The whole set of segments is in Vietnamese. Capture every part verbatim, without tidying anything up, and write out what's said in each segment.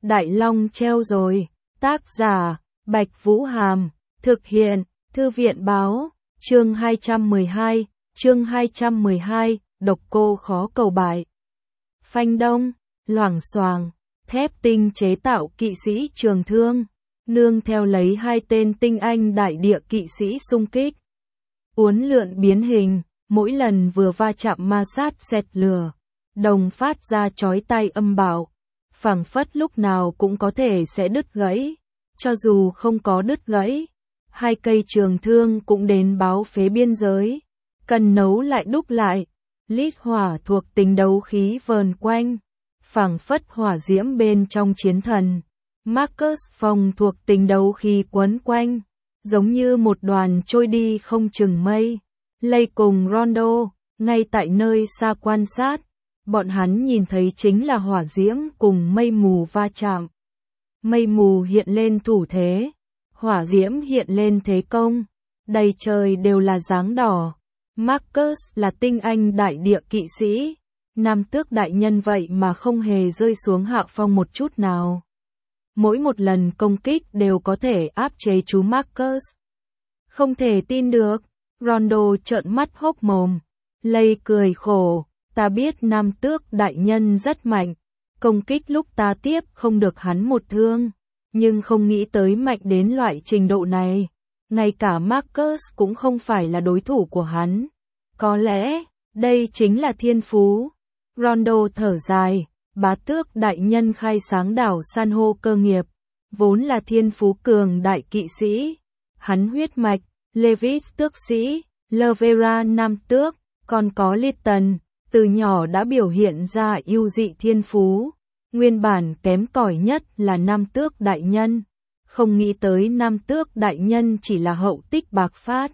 Đại Long treo rồi. Tác giả, Bạch Vũ Hàm. Thực hiện, Thư viện báo. Chương hai trăm mười hai, chương hai trăm mười hai, độc cô khó cầu bại. Phanh đông, loảng xoảng, thép tinh chế tạo kỵ sĩ trường thương, nương theo lấy hai tên tinh anh đại địa kỵ sĩ xung kích. Uốn lượn biến hình, mỗi lần vừa va chạm ma sát xẹt lửa, đồng phát ra chói tai âm bạo, phảng phất lúc nào cũng có thể sẽ đứt gãy. Cho dù không có đứt gãy, hai cây trường thương cũng đến báo phế biên giới, cần nấu lại đúc lại. Lít hỏa thuộc tính đấu khí vờn quanh, phảng phất hỏa diễm bên trong chiến thần. Marcus phòng thuộc tính đấu khí quấn quanh, giống như một đoàn trôi đi không chừng mây. Lây cùng Rondo, ngay tại nơi xa quan sát, bọn hắn nhìn thấy chính là hỏa diễm cùng mây mù va chạm. Mây mù hiện lên thủ thế, hỏa diễm hiện lên thế công, đầy trời đều là dáng đỏ. Marcus là tinh anh đại địa kỵ sĩ, nam tước đại nhân vậy mà không hề rơi xuống hạ phong một chút nào. Mỗi một lần công kích đều có thể áp chế chú Marcus. Không thể tin được, Rondo trợn mắt hốc mồm. Lây cười khổ, ta biết nam tước đại nhân rất mạnh, công kích lúc ta tiếp không được hắn một thương, nhưng không nghĩ tới mạnh đến loại trình độ này. Ngay cả Marcus cũng không phải là đối thủ của hắn. Có lẽ, đây chính là thiên phú. Rondo thở dài, bá tước đại nhân khai sáng đảo san hô cơ nghiệp, vốn là thiên phú cường đại kỵ sĩ. Hắn huyết mạch, Levis tước sĩ, Levera nam tước, còn có Lytton, từ nhỏ đã biểu hiện ra ưu dị thiên phú. Nguyên bản kém cỏi nhất là nam tước đại nhân. Không nghĩ tới nam tước đại nhân chỉ là hậu tích bạc phát.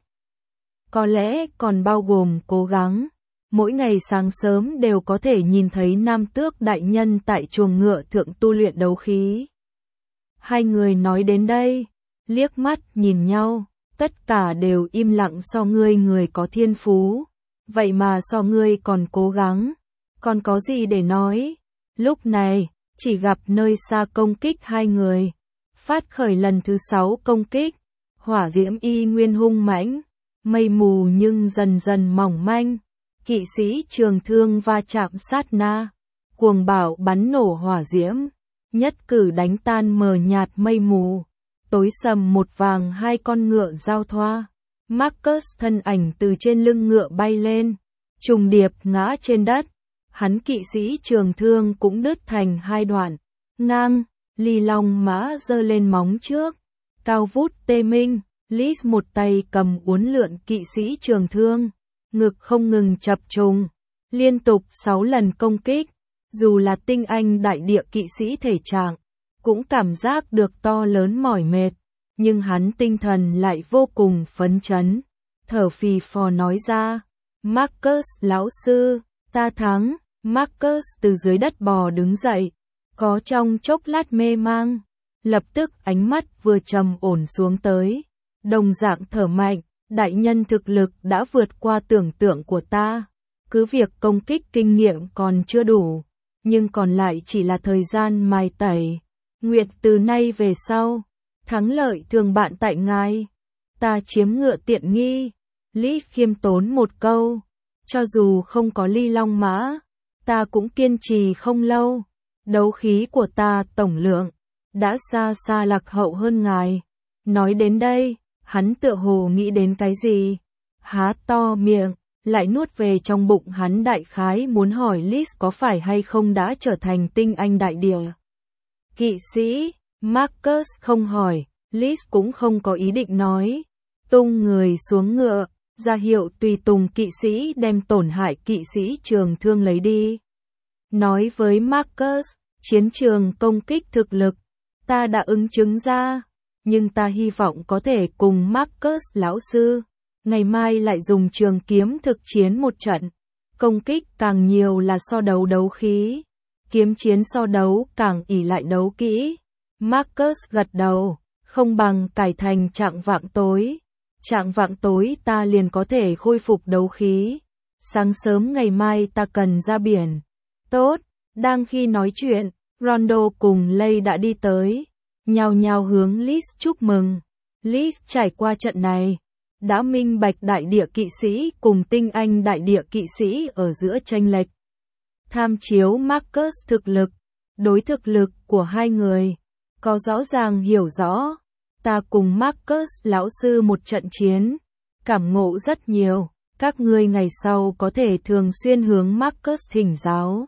Có lẽ còn bao gồm cố gắng. Mỗi ngày sáng sớm đều có thể nhìn thấy nam tước đại nhân tại chuồng ngựa thượng tu luyện đấu khí. Hai người nói đến đây, liếc mắt nhìn nhau, tất cả đều im lặng. So ngươi người có thiên phú, vậy mà so ngươi còn cố gắng, còn có gì để nói. Lúc này, chỉ gặp nơi xa công kích hai người. Phát khởi lần thứ sáu công kích, hỏa diễm y nguyên hung mãnh, mây mù nhưng dần dần mỏng manh. Kỵ sĩ trường thương va chạm sát na, cuồng bạo bắn nổ hỏa diễm, nhất cử đánh tan mờ nhạt mây mù, tối sầm một vàng hai con ngựa giao thoa. Marcus thân ảnh từ trên lưng ngựa bay lên, trùng điệp ngã trên đất, hắn kỵ sĩ trường thương cũng đứt thành hai đoạn. Ngang, Ly Long mã giơ lên móng trước, cao vút tê minh. Lis một tay cầm uốn lượn kỵ sĩ trường thương, ngực không ngừng chập trùng, liên tục sáu lần công kích. Dù là tinh anh đại địa kỵ sĩ thể trạng, cũng cảm giác được to lớn mỏi mệt, nhưng hắn tinh thần lại vô cùng phấn chấn. Thở phì phò nói ra, Marcus lão sư, ta thắng. Marcus từ dưới đất bò đứng dậy, có trong chốc lát mê mang, lập tức ánh mắt vừa trầm ổn xuống tới. Đồng dạng thở mạnh, đại nhân thực lực đã vượt qua tưởng tượng của ta. Cứ việc công kích kinh nghiệm còn chưa đủ, nhưng còn lại chỉ là thời gian mài tẩy. Nguyệt từ nay về sau, thắng lợi thường bạn tại ngài. Ta chiếm ngựa tiện nghi. Lý khiêm tốn một câu, cho dù không có Ly Long mã, ta cũng kiên trì không lâu. Đấu khí của ta tổng lượng đã xa xa lạc hậu hơn ngài. Nói đến đây, hắn tựa hồ nghĩ đến cái gì, há to miệng, lại nuốt về trong bụng. Hắn đại khái muốn hỏi Lis có phải hay không đã trở thành tinh anh đại địa kỵ sĩ. Marcus không hỏi, Lis cũng không có ý định nói. Tung người xuống ngựa, ra hiệu tùy tùng kỵ sĩ đem tổn hại kỵ sĩ trường thương lấy đi. Nói với Marcus, chiến trường công kích thực lực, ta đã ứng chứng ra. Nhưng ta hy vọng có thể cùng Marcus lão sư, ngày mai lại dùng trường kiếm thực chiến một trận. Công kích càng nhiều là so đấu đấu khí, kiếm chiến so đấu càng ỷ lại đấu kỹ. Marcus gật đầu, không bằng cải thành trạng vạng tối. Trạng vạng tối ta liền có thể khôi phục đấu khí. Sáng sớm ngày mai ta cần ra biển. Tốt, đang khi nói chuyện, Rondo cùng Lay đã đi tới, nhao nhao hướng Liz chúc mừng. Liz trải qua trận này, đã minh bạch đại địa kỵ sĩ cùng tinh anh đại địa kỵ sĩ ở giữa chênh lệch. Tham chiếu Marcus thực lực, đối thực lực của hai người, có rõ ràng hiểu rõ. Ta cùng Marcus lão sư một trận chiến, cảm ngộ rất nhiều, các ngươi ngày sau có thể thường xuyên hướng Marcus thỉnh giáo.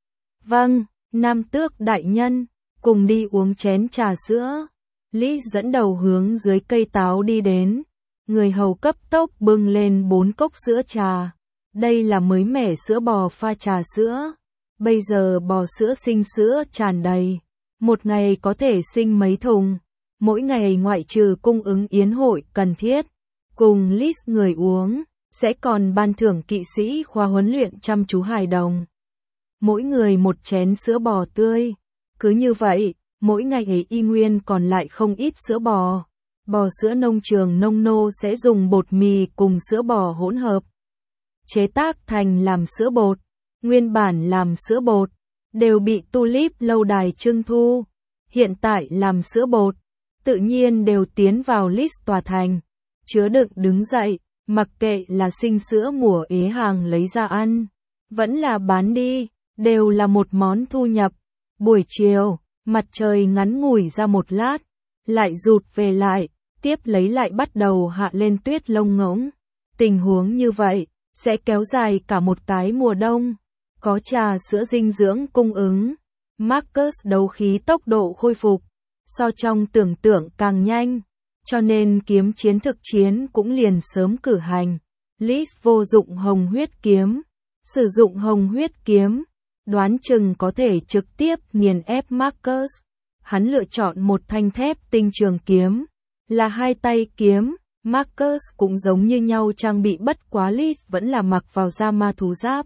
Vâng, Nam Tước đại nhân, cùng đi uống chén trà sữa. Liz dẫn đầu hướng dưới cây táo đi đến, người hầu cấp tốc bưng lên bốn cốc sữa trà. Đây là mới mẻ sữa bò pha trà sữa, bây giờ bò sữa sinh sữa tràn đầy, một ngày có thể sinh mấy thùng, mỗi ngày ngoại trừ cung ứng yến hội cần thiết, cùng Liz người uống, sẽ còn ban thưởng kỵ sĩ khoa huấn luyện chăm chú hài đồng. Mỗi người một chén sữa bò tươi, cứ như vậy, mỗi ngày ấy y nguyên còn lại không ít sữa bò. Bò sữa nông trường nông nô sẽ dùng bột mì cùng sữa bò hỗn hợp, chế tác thành làm sữa bột, nguyên bản làm sữa bột, đều bị Tulip lâu đài trưng thu, hiện tại làm sữa bột, tự nhiên đều tiến vào list tòa thành, chứa đựng đứng dậy, mặc kệ là sinh sữa mùa ế hàng lấy ra ăn, vẫn là bán đi, đều là một món thu nhập. Buổi chiều, mặt trời ngắn ngủi ra một lát, lại rụt về lại, tiếp lấy lại bắt đầu hạ lên tuyết lông ngỗng. Tình huống như vậy, sẽ kéo dài cả một cái mùa đông. Có trà sữa dinh dưỡng cung ứng, Marcus đấu khí tốc độ khôi phục, so trong tưởng tượng càng nhanh, cho nên kiếm chiến thực chiến cũng liền sớm cử hành. Liz vô dụng hồng huyết kiếm, sử dụng hồng huyết kiếm, đoán chừng có thể trực tiếp nghiền ép Marcus. Hắn lựa chọn một thanh thép tinh trường kiếm, là hai tay kiếm. Marcus cũng giống như nhau trang bị, bất quá Liz vẫn là mặc vào da ma thú giáp.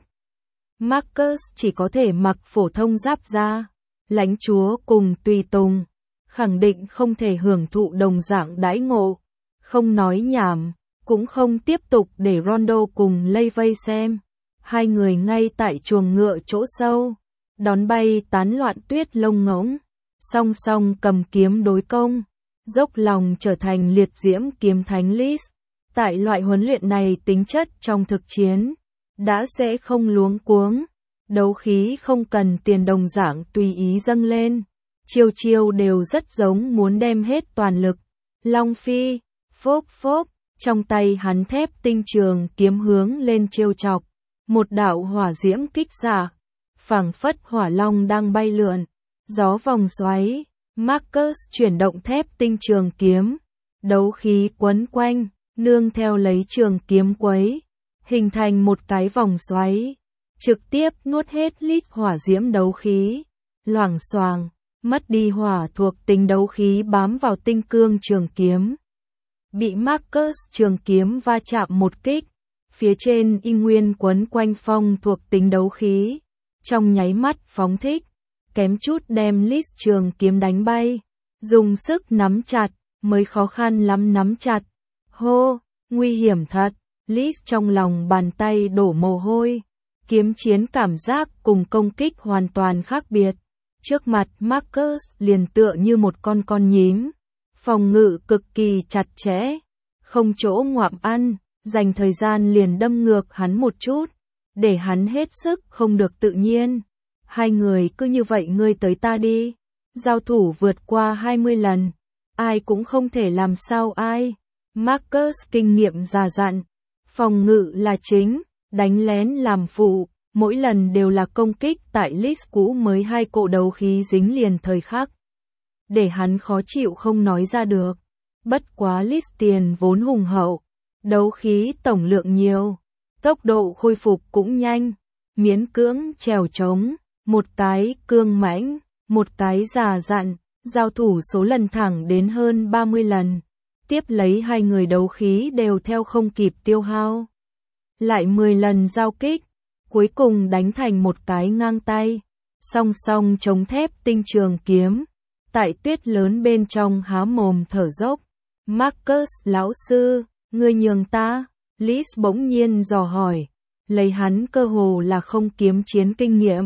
Marcus chỉ có thể mặc phổ thông giáp da. Lãnh chúa cùng tùy tùng, khẳng định không thể hưởng thụ đồng dạng đãi ngộ. Không nói nhảm, cũng không tiếp tục để Rondo cùng Lay vây xem. Hai người ngay tại chuồng ngựa chỗ sâu, đón bay tán loạn tuyết lông ngỗng, song song cầm kiếm đối công, dốc lòng trở thành liệt diễm kiếm thánh Liz. Tại loại huấn luyện này tính chất trong thực chiến, đã sẽ không luống cuống, đấu khí không cần tiền đồng dạng tùy ý dâng lên, chiêu chiêu đều rất giống muốn đem hết toàn lực. Long phi, phốp phốp, trong tay hắn thép tinh trường kiếm hướng lên trêu chọc, một đạo hỏa diễm kích xạ, phảng phất hỏa long đang bay lượn, gió vòng xoáy. Marcus chuyển động thép tinh trường kiếm, đấu khí quấn quanh, nương theo lấy trường kiếm quấy, hình thành một cái vòng xoáy, trực tiếp nuốt hết lít hỏa diễm đấu khí. Loảng xoàng, mất đi hỏa thuộc tính đấu khí bám vào tinh cương trường kiếm. Bị Marcus trường kiếm va chạm một kích, phía trên y nguyên quấn quanh phong thuộc tính đấu khí, trong nháy mắt phóng thích, kém chút đem Liz trường kiếm đánh bay, dùng sức nắm chặt, mới khó khăn lắm nắm chặt. Hô, nguy hiểm thật, Liz trong lòng bàn tay đổ mồ hôi, kiếm chiến cảm giác cùng công kích hoàn toàn khác biệt. Trước mặt Marcus liền tựa như một con con nhím, phòng ngự cực kỳ chặt chẽ, không chỗ ngoạm ăn, dành thời gian liền đâm ngược hắn một chút, để hắn hết sức không được tự nhiên. Hai người cứ như vậy ngươi tới ta đi, giao thủ vượt qua hai mươi lần, ai cũng không thể làm sao ai. Marcus kinh nghiệm già dặn, phòng ngự là chính, đánh lén làm phụ, mỗi lần đều là công kích tại Liz cũ mới hai cỗ đấu khí dính liền thời khắc, để hắn khó chịu không nói ra được. Bất quá Liz tiền vốn hùng hậu, đấu khí tổng lượng nhiều, tốc độ khôi phục cũng nhanh, miễn cưỡng trèo trống. Một cái cương mãnh, một cái già dặn, giao thủ số lần thẳng đến hơn ba mươi lần. Tiếp lấy hai người đấu khí đều theo không kịp tiêu hao. Lại mười lần giao kích, cuối cùng đánh thành một cái ngang tay, song song chống thép tinh trường kiếm. Tại tuyết lớn bên trong há mồm thở dốc. Marcus lão sư, ngươi nhường ta, Liz bỗng nhiên dò hỏi, lấy hắn cơ hồ là không kiếm chiến kinh nghiệm.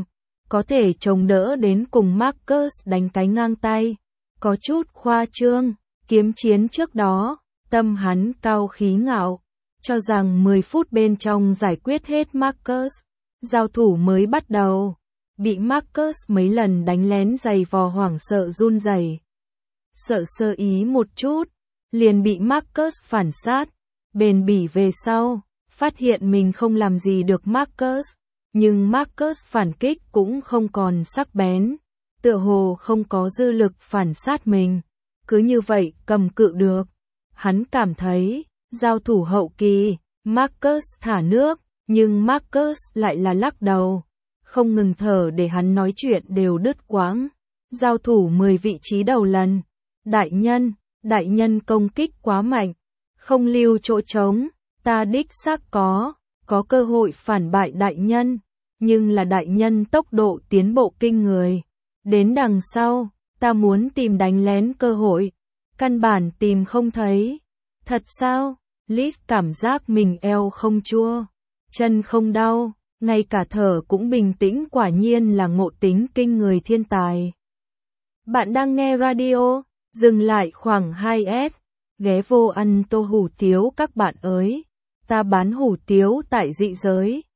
có thể chống đỡ đến cùng Marcus đánh cái ngang tay. Có chút khoa trương, kiếm chiến trước đó, tâm hắn cao khí ngạo, cho rằng mười phút bên trong giải quyết hết Marcus. Giao thủ mới bắt đầu, bị Marcus mấy lần đánh lén giày vò hoảng sợ run rẩy. Sợ sơ ý một chút, liền bị Marcus phản sát, bền bỉ về sau, phát hiện mình không làm gì được Marcus, nhưng Marcus phản kích cũng không còn sắc bén, tựa hồ không có dư lực phản sát mình, cứ như vậy cầm cự được. Hắn cảm thấy, giao thủ hậu kỳ, Marcus thả nước, nhưng Marcus lại là lắc đầu, không ngừng thở để hắn nói chuyện đều đứt quãng. Giao thủ mười vị trí đầu lần, đại nhân, đại nhân công kích quá mạnh, không lưu chỗ trống, ta đích xác có, có cơ hội phản bại đại nhân, nhưng là đại nhân tốc độ tiến bộ kinh người. Đến đằng sau, ta muốn tìm đánh lén cơ hội, căn bản tìm không thấy. Thật sao? Liz cảm giác mình eo không chua, chân không đau, ngay cả thở cũng bình tĩnh, quả nhiên là ngộ tính kinh người thiên tài. Bạn đang nghe radio, dừng lại khoảng hai S, ghé vô ăn tô hủ tiếu các bạn ơi. Ta bán hủ tiếu tại dị giới,